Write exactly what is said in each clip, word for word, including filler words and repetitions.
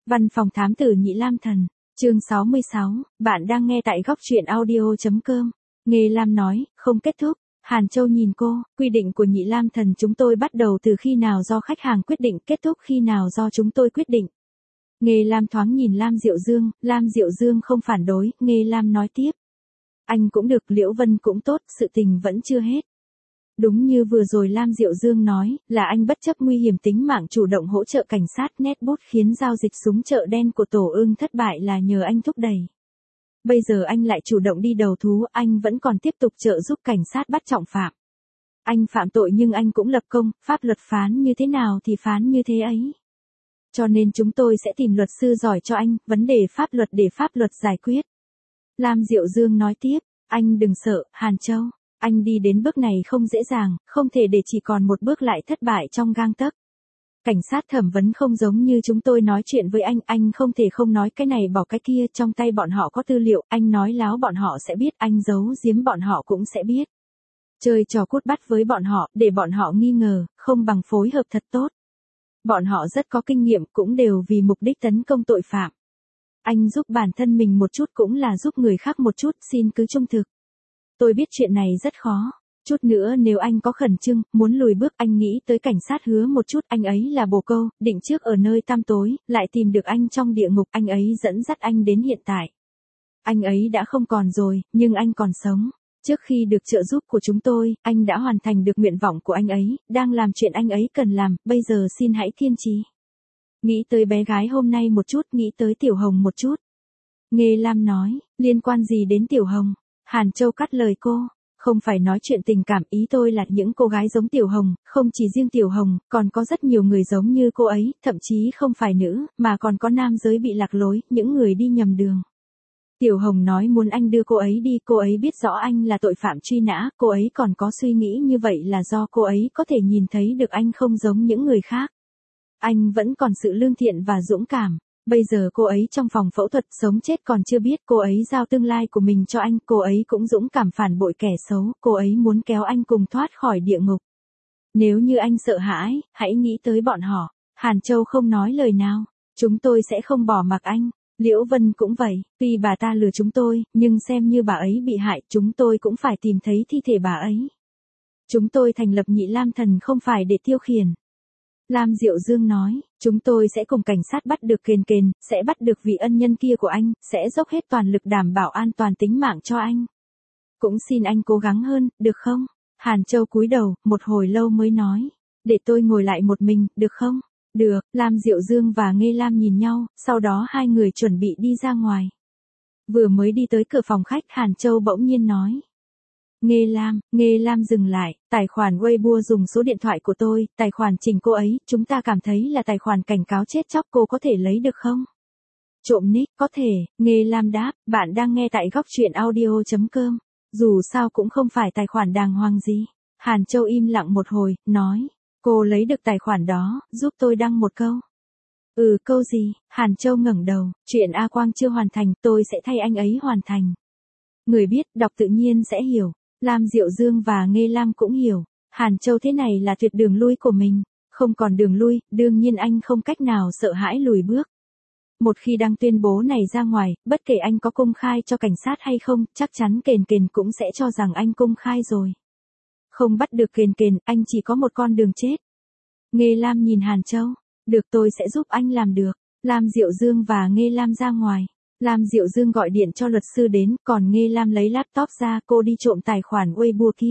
Văn phòng thám tử Nhị Lam Thần, chương sáu mươi sáu, bạn đang nghe tại góc truyện audio.com. Nghê Lam nói, không kết thúc. Hàn Châu nhìn cô, quy định của Nhị Lam Thần chúng tôi bắt đầu từ khi nào do khách hàng quyết định, kết thúc khi nào do chúng tôi quyết định. Nghê Lam thoáng nhìn Lam Diệu Dương, Lam Diệu Dương không phản đối, Nghê Lam nói tiếp. Anh cũng được, Liễu Vân cũng tốt, sự tình vẫn chưa hết. Đúng như vừa rồi Lam Diệu Dương nói, là anh bất chấp nguy hiểm tính mạng chủ động hỗ trợ cảnh sát, nét bút khiến giao dịch súng chợ đen của Tổ Ưng thất bại là nhờ anh thúc đẩy. Bây giờ anh lại chủ động đi đầu thú, anh vẫn còn tiếp tục trợ giúp cảnh sát bắt trọng phạm. Anh phạm tội nhưng anh cũng lập công, pháp luật phán như thế nào thì phán như thế ấy. Cho nên chúng tôi sẽ tìm luật sư giỏi cho anh, vấn đề pháp luật để pháp luật giải quyết. Lam Diệu Dương nói tiếp, anh đừng sợ, Hàn Châu. Anh đi đến bước này không dễ dàng, không thể để chỉ còn một bước lại thất bại trong gang tấc. Cảnh sát thẩm vấn không giống như chúng tôi nói chuyện với anh, anh không thể không nói cái này bỏ cái kia, trong tay bọn họ có tư liệu, anh nói láo bọn họ sẽ biết, anh giấu giếm bọn họ cũng sẽ biết. Chơi trò cút bắt với bọn họ, để bọn họ nghi ngờ, không bằng phối hợp thật tốt. Bọn họ rất có kinh nghiệm, cũng đều vì mục đích tấn công tội phạm. Anh giúp bản thân mình một chút cũng là giúp người khác một chút, xin cứ trung thực. Tôi biết chuyện này rất khó. Chút nữa nếu anh có khẩn trương, muốn lùi bước, anh nghĩ tới cảnh sát Hứa một chút, anh ấy là bồ câu, định trước ở nơi tăm tối, lại tìm được anh trong địa ngục, anh ấy dẫn dắt anh đến hiện tại. Anh ấy đã không còn rồi, nhưng anh còn sống. Trước khi được trợ giúp của chúng tôi, anh đã hoàn thành được nguyện vọng của anh ấy, đang làm chuyện anh ấy cần làm, bây giờ xin hãy kiên trì. Nghĩ tới bé gái hôm nay một chút, nghĩ tới Tiểu Hồng một chút. Nghê Lam nói, liên quan gì đến Tiểu Hồng? Hàn Châu cắt lời cô, không phải nói chuyện tình cảm, ý tôi là những cô gái giống Tiểu Hồng, không chỉ riêng Tiểu Hồng, còn có rất nhiều người giống như cô ấy, thậm chí không phải nữ, mà còn có nam giới bị lạc lối, những người đi nhầm đường. Tiểu Hồng nói muốn anh đưa cô ấy đi, cô ấy biết rõ anh là tội phạm truy nã, cô ấy còn có suy nghĩ như vậy là do cô ấy có thể nhìn thấy được anh không giống những người khác. Anh vẫn còn sự lương thiện và dũng cảm. Bây giờ cô ấy trong phòng phẫu thuật, sống chết còn chưa biết, cô ấy giao tương lai của mình cho anh, cô ấy cũng dũng cảm phản bội kẻ xấu, cô ấy muốn kéo anh cùng thoát khỏi địa ngục. Nếu như anh sợ hãi, hãy nghĩ tới bọn họ. Hàn Châu không nói lời nào, chúng tôi sẽ không bỏ mặc anh. Liễu Vân cũng vậy, tuy bà ta lừa chúng tôi, nhưng xem như bà ấy bị hại, chúng tôi cũng phải tìm thấy thi thể bà ấy. Chúng tôi thành lập Nhị Lam Thần không phải để tiêu khiển. Lam Diệu Dương nói, chúng tôi sẽ cùng cảnh sát bắt được Kền Kền, sẽ bắt được vị ân nhân kia của anh, sẽ dốc hết toàn lực đảm bảo an toàn tính mạng cho anh. Cũng xin anh cố gắng hơn, được không? Hàn Châu cúi đầu, một hồi lâu mới nói, để tôi ngồi lại một mình, được không? Được, Lam Diệu Dương và Nghê Lam nhìn nhau, sau đó hai người chuẩn bị đi ra ngoài. Vừa mới đi tới cửa phòng khách, Hàn Châu bỗng nhiên nói. Nghê Lam, Nghê Lam dừng lại, tài khoản Weibo dùng số điện thoại của tôi, tài khoản trình cô ấy, chúng ta cảm thấy là tài khoản cảnh cáo chết chóc, cô có thể lấy được không? Trộm nick, có thể, Nghê Lam đáp, bạn đang nghe tại góc truyện audio.com, dù sao cũng không phải tài khoản đàng hoàng gì. Hàn Châu im lặng một hồi, nói, cô lấy được tài khoản đó, giúp tôi đăng một câu. Ừ, câu gì? Hàn Châu ngẩng đầu, chuyện A Quang chưa hoàn thành, tôi sẽ thay anh ấy hoàn thành. Người biết, đọc tự nhiên sẽ hiểu. Lam Diệu Dương và Nghê Lam cũng hiểu, Hàn Châu thế này là tuyệt đường lui của mình, không còn đường lui, đương nhiên anh không cách nào sợ hãi lùi bước. Một khi đăng tuyên bố này ra ngoài, bất kể anh có công khai cho cảnh sát hay không, chắc chắn Kền Kền cũng sẽ cho rằng anh công khai rồi. Không bắt được Kền Kền, anh chỉ có một con đường chết. Nghê Lam nhìn Hàn Châu, được, tôi sẽ giúp anh làm được. Lam Diệu Dương và Nghê Lam ra ngoài. Lam Diệu Dương gọi điện cho luật sư đến, còn Nghê Lam lấy laptop ra, cô đi trộm tài khoản Weibo kia.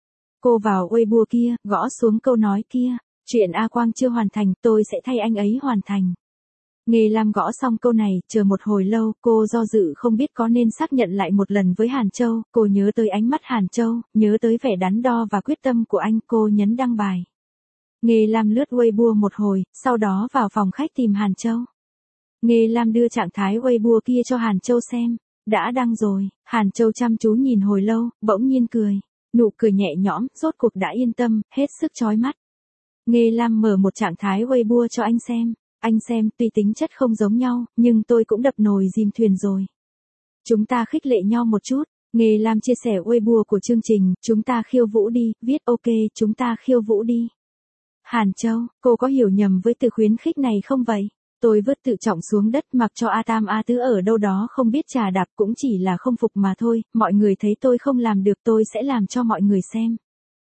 Cô vào Weibo kia, gõ xuống câu nói kia, chuyện A Quang chưa hoàn thành, tôi sẽ thay anh ấy hoàn thành. Nghê Lam gõ xong câu này, chờ một hồi lâu, cô do dự không biết có nên xác nhận lại một lần với Hàn Châu, cô nhớ tới ánh mắt Hàn Châu, nhớ tới vẻ đắn đo và quyết tâm của anh, cô nhấn đăng bài. Nghê Lam lướt Weibo một hồi, sau đó vào phòng khách tìm Hàn Châu. Nghê Lam đưa trạng thái Weibo kia cho Hàn Châu xem. Đã đăng rồi. Hàn Châu chăm chú nhìn hồi lâu, bỗng nhiên cười. Nụ cười nhẹ nhõm, rốt cuộc đã yên tâm, hết sức chói mắt. Nghê Lam mở một trạng thái Weibo cho anh xem. Anh xem, tuy tính chất không giống nhau, nhưng tôi cũng đập nồi dìm thuyền rồi. Chúng ta khích lệ nhau một chút. Nghê Lam chia sẻ Weibo của chương trình, chúng ta khiêu vũ đi, viết ok, chúng ta khiêu vũ đi. Hàn Châu, cô có hiểu nhầm với từ khuyến khích này không vậy? Tôi vứt tự trọng xuống đất mặc cho A Tam A Tứ ở đâu đó không biết trà đạp, cũng chỉ là không phục mà thôi, mọi người thấy tôi không làm được tôi sẽ làm cho mọi người xem.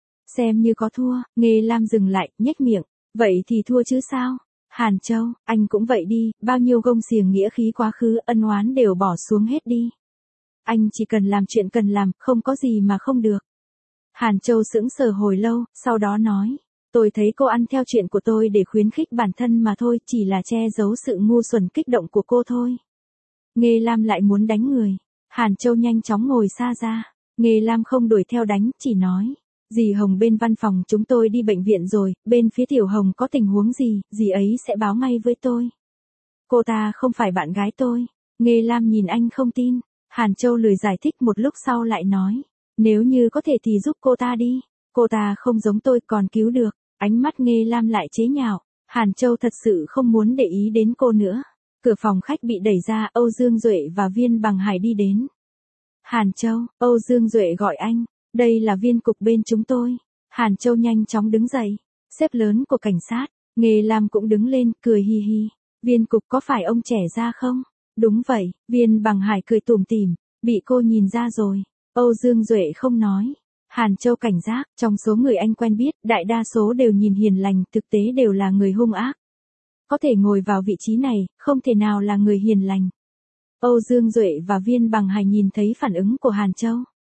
Xem như có thua. Nghê Lam dừng lại, nhếch miệng. Vậy thì thua chứ sao? Hàn Châu, anh cũng vậy đi, bao nhiêu gông xiềng nghĩa khí quá khứ ân oán đều bỏ xuống hết đi. Anh chỉ cần làm chuyện cần làm, không có gì mà không được. Hàn Châu sững sờ hồi lâu, sau đó nói. Tôi thấy cô ăn theo chuyện của tôi để khuyến khích bản thân mà thôi, chỉ là che giấu sự ngu xuẩn kích động của cô thôi. Nghê Lam lại muốn đánh người. Hàn Châu nhanh chóng ngồi xa ra. Nghê Lam không đuổi theo đánh, chỉ nói. Dì Hồng bên văn phòng chúng tôi đi bệnh viện rồi, bên phía Tiểu Hồng có tình huống gì, dì ấy sẽ báo ngay với tôi. Cô ta không phải bạn gái tôi. Nghê Lam nhìn anh không tin. Hàn Châu lười giải thích, một lúc sau lại nói. Nếu như có thể thì giúp cô ta đi. Cô ta không giống tôi còn cứu được. Ánh mắt Nghê Lam lại chế nhạo. Hàn Châu thật sự không muốn để ý đến cô nữa. Cửa phòng khách bị đẩy ra, Âu Dương Duệ và Viên Bằng Hải đi đến. Hàn Châu, Âu Dương Duệ gọi anh. Đây là viên cục bên chúng tôi. Hàn Châu nhanh chóng đứng dậy. Sếp lớn của cảnh sát. Nghê Lam cũng đứng lên, cười hi hi. Viên cục có phải ông trẻ ra không? Đúng vậy, Viên Bằng Hải cười tủm tỉm. Bị cô nhìn ra rồi. Âu Dương Duệ không nói. Hàn Châu cảnh giác, trong số người anh quen biết, đại đa số đều nhìn hiền lành, thực tế đều là người hung ác. Có thể ngồi vào vị trí này, không thể nào là người hiền lành. Âu Dương Duệ và Viên Bằng Hải nhìn thấy phản ứng của Hàn Châu.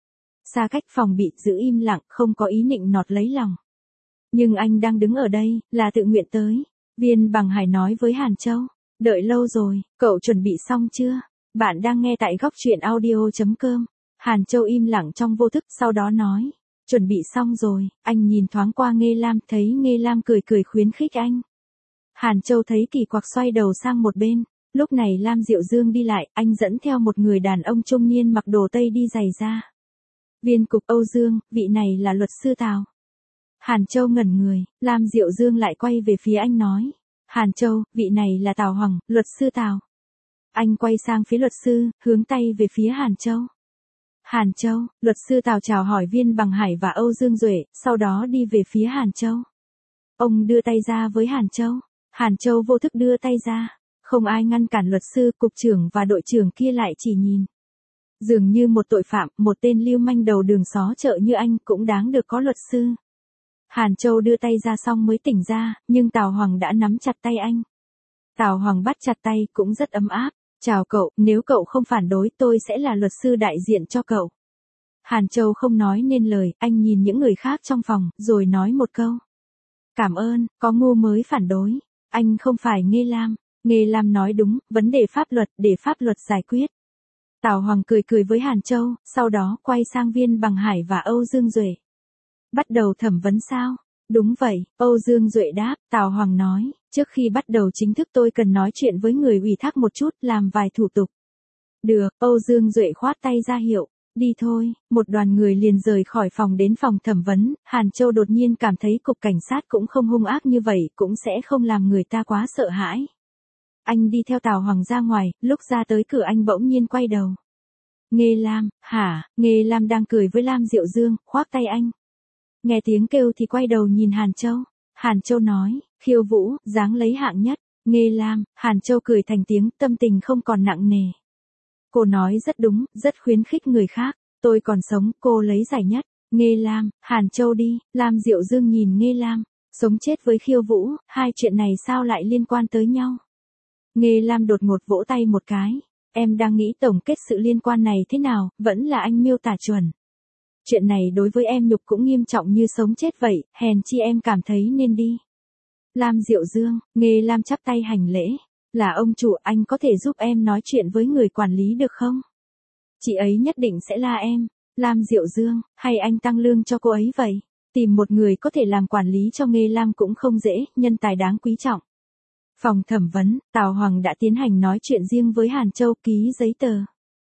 Xa cách phòng bị, giữ im lặng, không có ý nịnh nọt lấy lòng. Nhưng anh đang đứng ở đây, là tự nguyện tới. Viên Bằng Hải nói với Hàn Châu. Đợi lâu rồi, cậu chuẩn bị xong chưa? Bạn đang nghe tại góc truyện audio chấm com. Hàn Châu im lặng trong vô thức, sau đó nói. Chuẩn bị xong rồi, anh nhìn thoáng qua Nghê Lam, thấy Nghê Lam cười cười khuyến khích anh. Hàn Châu thấy kỳ quặc xoay đầu sang một bên. Lúc này Lam Diệu Dương đi lại, anh dẫn theo một người đàn ông trung niên mặc đồ tây đi giày ra. Viên cục Âu Dương, vị này là luật sư Tào. Hàn Châu ngẩn người, Lam Diệu Dương lại quay về phía anh nói. Hàn Châu, vị này là Tào Hoàng, luật sư Tào. Anh quay sang phía luật sư, hướng tay về phía Hàn Châu. Hàn Châu, luật sư Tào chào hỏi Viên Bằng Hải và Âu Dương Duệ, sau đó đi về phía Hàn Châu. Ông đưa tay ra với Hàn Châu. Hàn Châu vô thức đưa tay ra. Không ai ngăn cản luật sư, cục trưởng và đội trưởng kia lại chỉ nhìn. Dường như một tội phạm, một tên lưu manh đầu đường xó chợ như anh cũng đáng được có luật sư. Hàn Châu đưa tay ra xong mới tỉnh ra, nhưng Tào Hoàng đã nắm chặt tay anh. Tào Hoàng bắt chặt tay cũng rất ấm áp. Chào cậu, nếu cậu không phản đối tôi sẽ là luật sư đại diện cho cậu. Hàn Châu không nói nên lời, anh nhìn những người khác trong phòng, rồi nói một câu. Cảm ơn, có ngu mới phản đối. Anh không phải Nghê Lam. Nghê Lam nói đúng, vấn đề pháp luật để pháp luật giải quyết. Tào Hoàng cười cười với Hàn Châu, sau đó quay sang Viên Bằng Hải và Âu Dương Duệ. Bắt đầu thẩm vấn sao? Đúng vậy, Âu Dương Duệ đáp. Tào Hoàng nói, trước khi bắt đầu chính thức tôi cần nói chuyện với người ủy thác một chút, làm vài thủ tục. Được, Âu Dương Duệ khoát tay ra hiệu. Đi thôi. Một đoàn người liền rời khỏi phòng đến phòng thẩm vấn. Hàn Châu đột nhiên cảm thấy cục cảnh sát cũng không hung ác như vậy, cũng sẽ không làm người ta quá sợ hãi. Anh đi theo Tào Hoàng ra ngoài, lúc ra tới cửa anh bỗng nhiên quay đầu. Nghê Lam, hả? Nghê Lam đang cười với Lam Diệu Dương, khoác tay anh. Nghe tiếng kêu thì quay đầu nhìn Hàn Châu. Hàn Châu nói, khiêu vũ, dáng lấy hạng nhất. Nghê Lam, Hàn Châu cười thành tiếng, tâm tình không còn nặng nề. Cô nói rất đúng, rất khuyến khích người khác. Tôi còn sống, cô lấy giải nhất. Nghê Lam, Hàn Châu đi. Lam Diệu Dương nhìn Nghê Lam. Sống chết với khiêu vũ, hai chuyện này sao lại liên quan tới nhau? Nghê Lam đột ngột vỗ tay một cái. Em đang nghĩ tổng kết sự liên quan này thế nào, vẫn là anh miêu tả chuẩn. Chuyện này đối với em nhục cũng nghiêm trọng như sống chết vậy, hèn chi em cảm thấy nên đi. Lam Diệu Dương, Nghê Lam chắp tay hành lễ. Là ông chủ, anh có thể giúp em nói chuyện với người quản lý được không? Chị ấy nhất định sẽ la em. Lam Diệu Dương, hay anh tăng lương cho cô ấy vậy? Tìm một người có thể làm quản lý cho Nghê Lam cũng không dễ, nhân tài đáng quý trọng. Phòng thẩm vấn, Tào Hoàng đã tiến hành nói chuyện riêng với Hàn Châu, ký giấy tờ.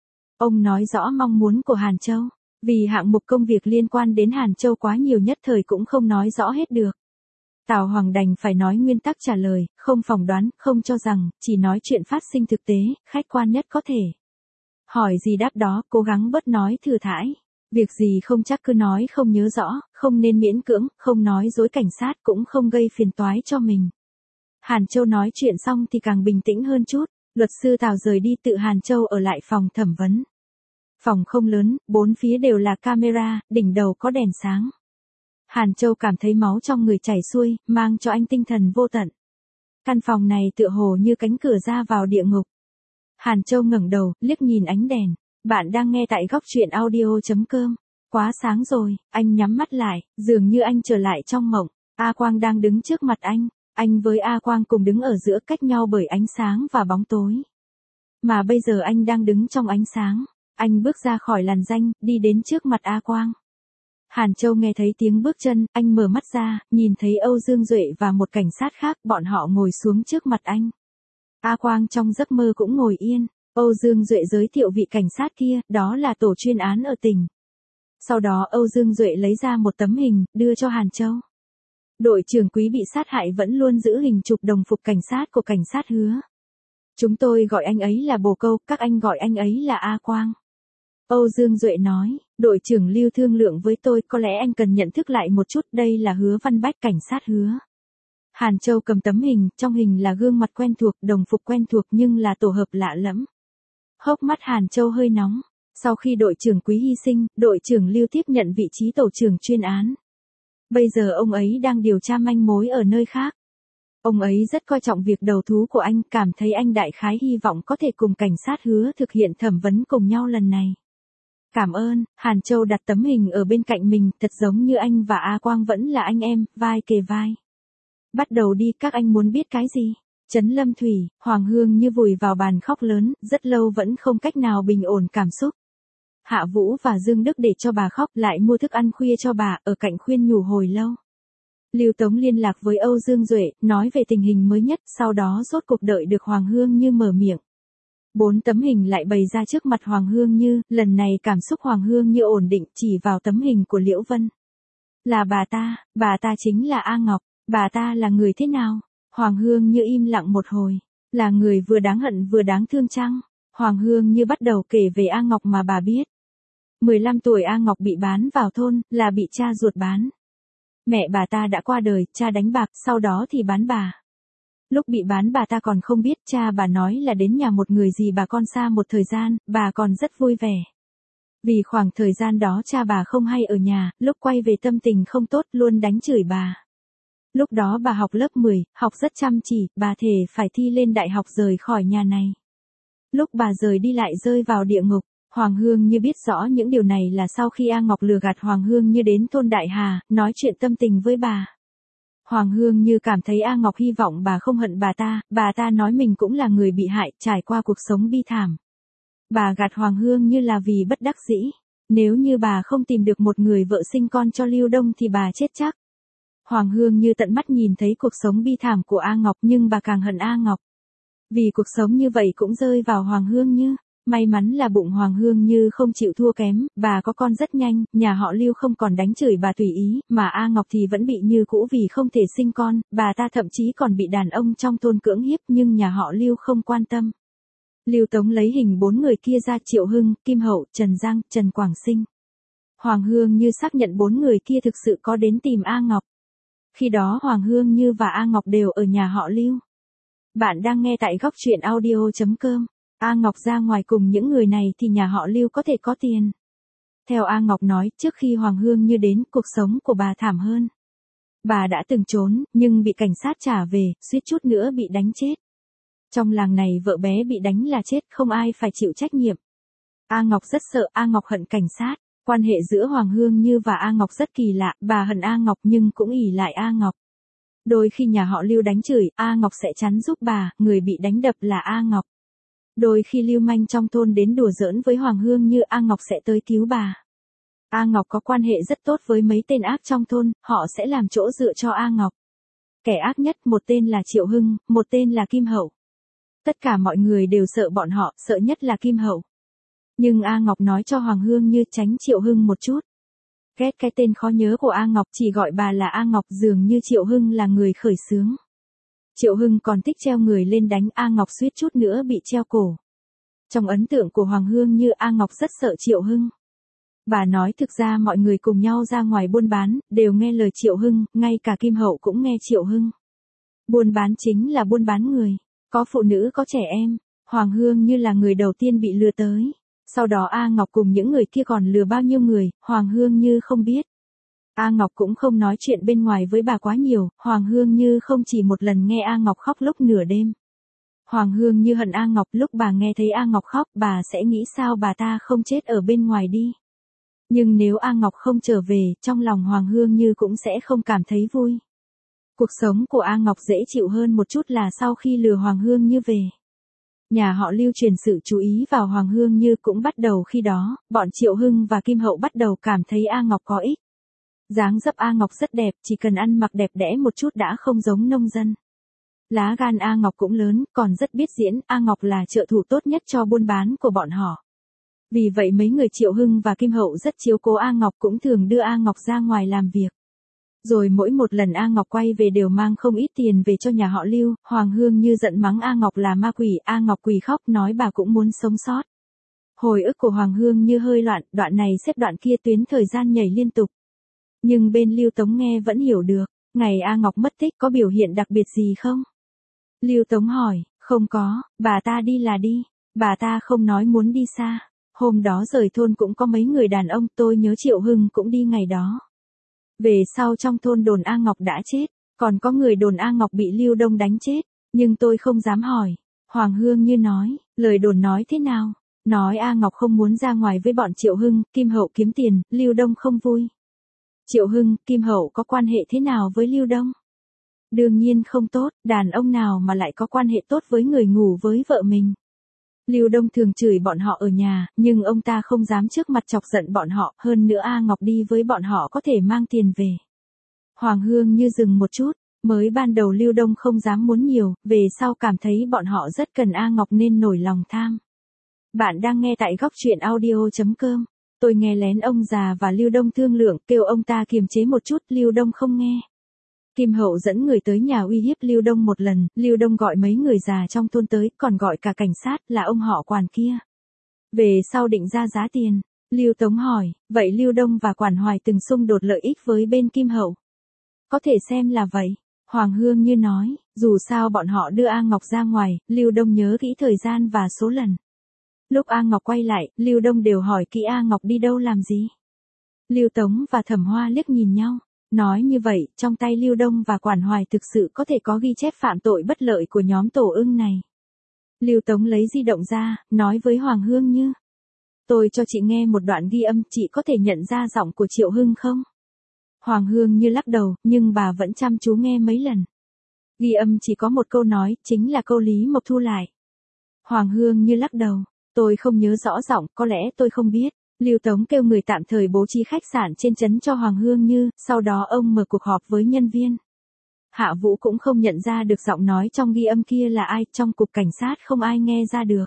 Ông nói rõ mong muốn của Hàn Châu. Vì hạng mục công việc liên quan đến Hàn Châu quá nhiều nhất thời cũng không nói rõ hết được. Tào Hoàng đành phải nói nguyên tắc trả lời, không phỏng đoán, không cho rằng, chỉ nói chuyện phát sinh thực tế, khách quan nhất có thể. Hỏi gì đáp đó, cố gắng bớt nói thừa thãi. Việc gì không chắc cứ nói không nhớ rõ, không nên miễn cưỡng, không nói dối cảnh sát cũng không gây phiền toái cho mình. Hàn Châu nói chuyện xong thì càng bình tĩnh hơn chút, luật sư Tào rời đi tự Hàn Châu ở lại phòng thẩm vấn. Phòng không lớn, bốn phía đều là camera, đỉnh đầu có đèn sáng. Hàn Châu cảm thấy máu trong người chảy xuôi, mang cho anh tinh thần vô tận. Căn phòng này tựa hồ như cánh cửa ra vào địa ngục. Hàn Châu ngẩng đầu, liếc nhìn ánh đèn. Bạn đang nghe tại góc truyện audio chấm com. Quá sáng rồi, anh nhắm mắt lại, dường như anh trở lại trong mộng. A Quang đang đứng trước mặt anh. Anh với A Quang cùng đứng ở giữa cách nhau bởi ánh sáng và bóng tối. Mà bây giờ anh đang đứng trong ánh sáng. Anh bước ra khỏi làn danh, đi đến trước mặt A Quang. Hàn Châu nghe thấy tiếng bước chân, anh mở mắt ra, nhìn thấy Âu Dương Duệ và một cảnh sát khác, bọn họ ngồi xuống trước mặt anh. A Quang trong giấc mơ cũng ngồi yên. Âu Dương Duệ giới thiệu vị cảnh sát kia, đó là tổ chuyên án ở tỉnh. Sau đó Âu Dương Duệ lấy ra một tấm hình, đưa cho Hàn Châu. Đội trưởng Quý bị sát hại vẫn luôn giữ hình chụp đồng phục cảnh sát của cảnh sát Hứa. Chúng tôi gọi anh ấy là Bồ Câu, các anh gọi anh ấy là A Quang. Âu Dương Duệ nói, đội trưởng Lưu thương lượng với tôi, có lẽ anh cần nhận thức lại một chút, đây là Hứa Văn Bách, cảnh sát Hứa. Hàn Châu cầm tấm hình, trong hình là gương mặt quen thuộc, đồng phục quen thuộc nhưng là tổ hợp lạ lẫm. Hốc mắt Hàn Châu hơi nóng. Sau khi đội trưởng Quý hy sinh, đội trưởng Lưu tiếp nhận vị trí tổ trưởng chuyên án. Bây giờ ông ấy đang điều tra manh mối ở nơi khác. Ông ấy rất coi trọng việc đầu thú của anh, cảm thấy anh đại khái hy vọng có thể cùng cảnh sát Hứa thực hiện thẩm vấn cùng nhau lần này. Cảm ơn. Hàn Châu đặt tấm hình ở bên cạnh mình, thật giống như anh và A Quang vẫn là anh em, vai kề vai. Bắt đầu đi, các anh muốn biết cái gì? Trấn Lâm Thủy, Hoàng Hương như vùi vào bàn khóc lớn, rất lâu vẫn không cách nào bình ổn cảm xúc. Hạ Vũ và Dương Đức để cho bà khóc, lại mua thức ăn khuya cho bà, ở cạnh khuyên nhủ hồi lâu. Lưu Tống liên lạc với Âu Dương Duệ, nói về tình hình mới nhất, sau đó rốt cuộc đợi được Hoàng Hương Như mở miệng. Bốn tấm hình lại bày ra trước mặt Hoàng Hương Như, lần này cảm xúc Hoàng Hương Như ổn định, chỉ vào tấm hình của Liễu Vân. Là bà ta, bà ta chính là A Ngọc, bà ta là người thế nào? Hoàng Hương Như im lặng một hồi, là người vừa đáng hận vừa đáng thương chăng? Hoàng Hương Như bắt đầu kể về A Ngọc mà bà biết. mười lăm tuổi A Ngọc bị bán vào thôn, là bị cha ruột bán. Mẹ bà ta đã qua đời, cha đánh bạc, sau đó thì bán bà. Lúc bị bán bà ta còn không biết, cha bà nói là đến nhà một người dì bà con xa một thời gian, bà còn rất vui vẻ. Vì khoảng thời gian đó cha bà không hay ở nhà, lúc quay về tâm tình không tốt, luôn đánh chửi bà. Lúc đó bà học lớp mười, học rất chăm chỉ, bà thề phải thi lên đại học rời khỏi nhà này. Lúc bà rời đi lại rơi vào địa ngục. Hoàng Hương Như biết rõ những điều này là sau khi A Ngọc lừa gạt Hoàng Hương Như đến thôn Đại Hà, nói chuyện tâm tình với bà. Hoàng Hương Như cảm thấy A Ngọc hy vọng bà không hận bà ta, bà ta nói mình cũng là người bị hại, trải qua cuộc sống bi thảm. Bà gạt Hoàng Hương Như là vì bất đắc dĩ. Nếu như bà không tìm được một người vợ sinh con cho Lưu Đông thì bà chết chắc. Hoàng Hương Như tận mắt nhìn thấy cuộc sống bi thảm của A Ngọc, nhưng bà càng hận A Ngọc. Vì cuộc sống như vậy cũng rơi vào Hoàng Hương Như. May mắn là bụng Hoàng Hương Như không chịu thua kém, bà có con rất nhanh, nhà họ Lưu không còn đánh chửi bà tùy ý, mà A Ngọc thì vẫn bị như cũ vì không thể sinh con, bà ta thậm chí còn bị đàn ông trong thôn cưỡng hiếp, nhưng nhà họ Lưu không quan tâm. Lưu Tống lấy hình bốn người kia ra, Triệu Hưng, Kim Hậu, Trần Giang, Trần Quảng Sinh. Hoàng Hương Như xác nhận bốn người kia thực sự có đến tìm A Ngọc. Khi đó Hoàng Hương Như và A Ngọc đều ở nhà họ Lưu. Bạn đang nghe tại góc truyện audio chấm com. A Ngọc ra ngoài cùng những người này thì nhà họ Lưu có thể có tiền. Theo A Ngọc nói, trước khi Hoàng Hương Như đến, cuộc sống của bà thảm hơn. Bà đã từng trốn, nhưng bị cảnh sát trả về, suýt chút nữa bị đánh chết. Trong làng này vợ bé bị đánh là chết, không ai phải chịu trách nhiệm. A Ngọc rất sợ, A Ngọc hận cảnh sát. Quan hệ giữa Hoàng Hương Như và A Ngọc rất kỳ lạ, bà hận A Ngọc nhưng cũng ỷ lại A Ngọc. Đôi khi nhà họ Lưu đánh chửi, A Ngọc sẽ chắn giúp bà, người bị đánh đập là A Ngọc. Đôi khi lưu manh trong thôn đến đùa giỡn với Hoàng Hương Như, A Ngọc sẽ tới cứu bà. A Ngọc có quan hệ rất tốt với mấy tên ác trong thôn, họ sẽ làm chỗ dựa cho A Ngọc. Kẻ ác nhất, một tên là Triệu Hưng, một tên là Kim Hậu. Tất cả mọi người đều sợ bọn họ, sợ nhất là Kim Hậu. Nhưng A Ngọc nói cho Hoàng Hương Như tránh Triệu Hưng một chút. Ghét cái tên khó nhớ của A Ngọc, chỉ gọi bà là A Ngọc, dường như Triệu Hưng là người khởi xướng. Triệu Hưng còn thích treo người lên đánh, A Ngọc suýt chút nữa bị treo cổ. Trong ấn tượng của Hoàng Hương Như, A Ngọc rất sợ Triệu Hưng. Bà nói thực ra mọi người cùng nhau ra ngoài buôn bán, đều nghe lời Triệu Hưng, ngay cả Kim Hậu cũng nghe Triệu Hưng. Buôn bán chính là buôn bán người, có phụ nữ có trẻ em, Hoàng Hương Như là người đầu tiên bị lừa tới. Sau đó A Ngọc cùng những người kia còn lừa bao nhiêu người, Hoàng Hương Như không biết. A Ngọc cũng không nói chuyện bên ngoài với bà quá nhiều, Hoàng Hương Như không chỉ một lần nghe A Ngọc khóc lúc nửa đêm. Hoàng Hương Như hận A Ngọc, lúc bà nghe thấy A Ngọc khóc, bà sẽ nghĩ sao bà ta không chết ở bên ngoài đi. Nhưng nếu A Ngọc không trở về, trong lòng Hoàng Hương Như cũng sẽ không cảm thấy vui. Cuộc sống của A Ngọc dễ chịu hơn một chút là sau khi lừa Hoàng Hương Như về. Nhà họ Lưu truyền sự chú ý vào Hoàng Hương Như cũng bắt đầu khi đó, bọn Triệu Hưng và Kim Hậu bắt đầu cảm thấy A Ngọc có ích. Dáng dấp A Ngọc rất đẹp, chỉ cần ăn mặc đẹp đẽ một chút đã không giống nông dân. Lá gan A Ngọc cũng lớn, còn rất biết diễn, A Ngọc là trợ thủ tốt nhất cho buôn bán của bọn họ. Vì vậy mấy người Triệu Hưng và Kim Hậu rất chiếu cố A Ngọc, cũng thường đưa A Ngọc ra ngoài làm việc. Rồi mỗi một lần A Ngọc quay về đều mang không ít tiền về cho nhà họ Lưu, Hoàng Hương Như giận mắng A Ngọc là ma quỷ, A Ngọc quỳ khóc nói bà cũng muốn sống sót. Hồi ức của Hoàng Hương Như hơi loạn, đoạn này xếp đoạn kia tuyến thời gian nhảy liên tục. Nhưng bên Lưu Tống nghe vẫn hiểu được, ngày A Ngọc mất tích có biểu hiện đặc biệt gì không? Lưu Tống hỏi, không có, bà ta đi là đi, bà ta không nói muốn đi xa. Hôm đó rời thôn cũng có mấy người đàn ông, tôi nhớ Triệu Hưng cũng đi ngày đó. Về sau trong thôn đồn A Ngọc đã chết, còn có người đồn A Ngọc bị Lưu Đông đánh chết, nhưng tôi không dám hỏi. Hoàng Hương Như nói, lời đồn nói thế nào? Nói A Ngọc không muốn ra ngoài với bọn Triệu Hưng, Kim Hậu kiếm tiền, Lưu Đông không vui. Triệu Hưng, Kim Hậu có quan hệ thế nào với Lưu Đông? Đương nhiên không tốt, đàn ông nào mà lại có quan hệ tốt với người ngủ với vợ mình. Lưu Đông thường chửi bọn họ ở nhà, nhưng ông ta không dám trước mặt chọc giận bọn họ, hơn nữa A Ngọc đi với bọn họ có thể mang tiền về. Hoàng Hương Như dừng một chút, mới ban đầu Lưu Đông không dám muốn nhiều, về sau cảm thấy bọn họ rất cần A Ngọc nên nổi lòng tham. Bạn đang nghe tại góc truyện audio chấm com. Tôi nghe lén ông già và Lưu Đông thương lượng, kêu ông ta kiềm chế một chút, Lưu Đông không nghe. Kim Hậu dẫn người tới nhà uy hiếp Lưu Đông một lần, Lưu Đông gọi mấy người già trong thôn tới, còn gọi cả cảnh sát, là ông họ Quản kia. Về sau định ra giá tiền, Lưu Tống hỏi, vậy Lưu Đông và Quản Hoài từng xung đột lợi ích với bên Kim Hậu? Có thể xem là vậy. Hoàng Hương Như nói, dù sao bọn họ đưa A Ngọc ra ngoài, Lưu Đông nhớ kỹ thời gian và số lần. Lúc A Ngọc quay lại, Lưu Đông đều hỏi kỹ A Ngọc đi đâu làm gì. Lưu Tống và Thẩm Hoa liếc nhìn nhau. Nói như vậy, trong tay Lưu Đông và Quản Hoài thực sự có thể có ghi chép phạm tội bất lợi của nhóm Tổ Ưng này. Lưu Tống lấy di động ra, nói với Hoàng Hương Như. Tôi cho chị nghe một đoạn ghi âm, chị có thể nhận ra giọng của Triệu Hưng không? Hoàng Hương Như lắc đầu, nhưng bà vẫn chăm chú nghe mấy lần. Ghi âm chỉ có một câu nói, chính là câu Lý Mộc thu lại. Hoàng Hương Như lắc đầu, tôi không nhớ rõ giọng, có lẽ tôi không biết. Lưu Tống kêu người tạm thời bố trí khách sạn trên trấn cho Hoàng Hương Như, sau đó ông mở cuộc họp với nhân viên. Hạ Vũ cũng không nhận ra được giọng nói trong ghi âm kia là ai, trong cục cảnh sát không ai nghe ra được.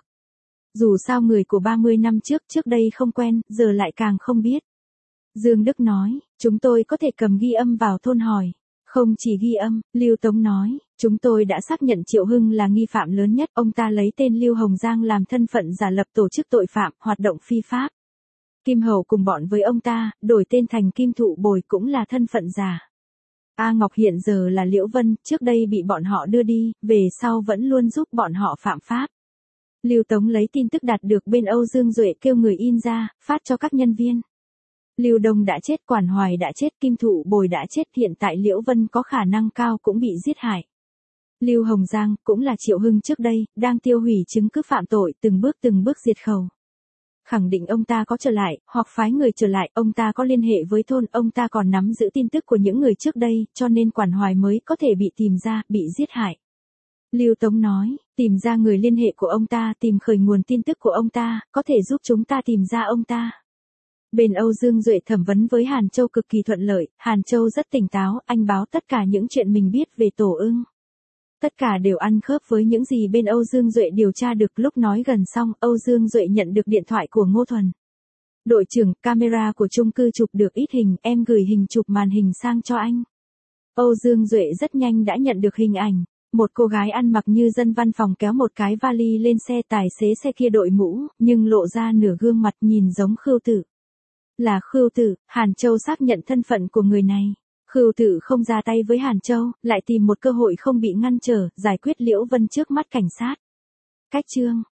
Dù sao người của ba mươi năm trước trước đây không quen, giờ lại càng không biết. Dương Đức nói, chúng tôi có thể cầm ghi âm vào thôn hỏi. Không chỉ ghi âm, Lưu Tống nói, chúng tôi đã xác nhận Triệu Hưng là nghi phạm lớn nhất, ông ta lấy tên Lưu Hồng Giang làm thân phận giả lập tổ chức tội phạm, hoạt động phi pháp. Kim Hậu cùng bọn với ông ta, đổi tên thành Kim Thụ Bồi cũng là thân phận giả. A Ngọc hiện giờ là Liễu Vân, trước đây bị bọn họ đưa đi, về sau vẫn luôn giúp bọn họ phạm pháp. Lưu Tống lấy tin tức đạt được bên Âu Dương Duệ kêu người in ra, phát cho các nhân viên. Lưu Đông đã chết, Quản Hoài đã chết, Kim Thụ Bồi đã chết, hiện tại Liễu Vân có khả năng cao cũng bị giết hại. Lưu Hồng Giang, cũng là Triệu Hưng trước đây, đang tiêu hủy chứng cứ phạm tội, từng bước từng bước diệt khẩu. Khẳng định ông ta có trở lại, hoặc phái người trở lại, ông ta có liên hệ với thôn, ông ta còn nắm giữ tin tức của những người trước đây, cho nên Quản Hoài mới có thể bị tìm ra, bị giết hại. Lưu Tống nói, tìm ra người liên hệ của ông ta, tìm khởi nguồn tin tức của ông ta, có thể giúp chúng ta tìm ra ông ta. Bên Âu Dương Duệ thẩm vấn với Hàn Châu cực kỳ thuận lợi, Hàn Châu rất tỉnh táo, anh báo tất cả những chuyện mình biết về Tổ Ưng. Tất cả đều ăn khớp với những gì bên Âu Dương Duệ điều tra được. Lúc nói gần xong, Âu Dương Duệ nhận được điện thoại của Ngô Thuần. Đội trưởng, camera của chung cư chụp được ít hình, em gửi hình chụp màn hình sang cho anh. Âu Dương Duệ rất nhanh đã nhận được hình ảnh. Một cô gái ăn mặc như dân văn phòng kéo một cái vali lên xe, tài xế xe kia đội mũ, nhưng lộ ra nửa gương mặt nhìn giống Khưu Tử. Là Khưu Tử, Hàn Châu xác nhận thân phận của người này. Khưu Tử không ra tay với Hàn Châu, lại tìm một cơ hội không bị ngăn trở, giải quyết Liễu Vân trước mắt cảnh sát. Cách chương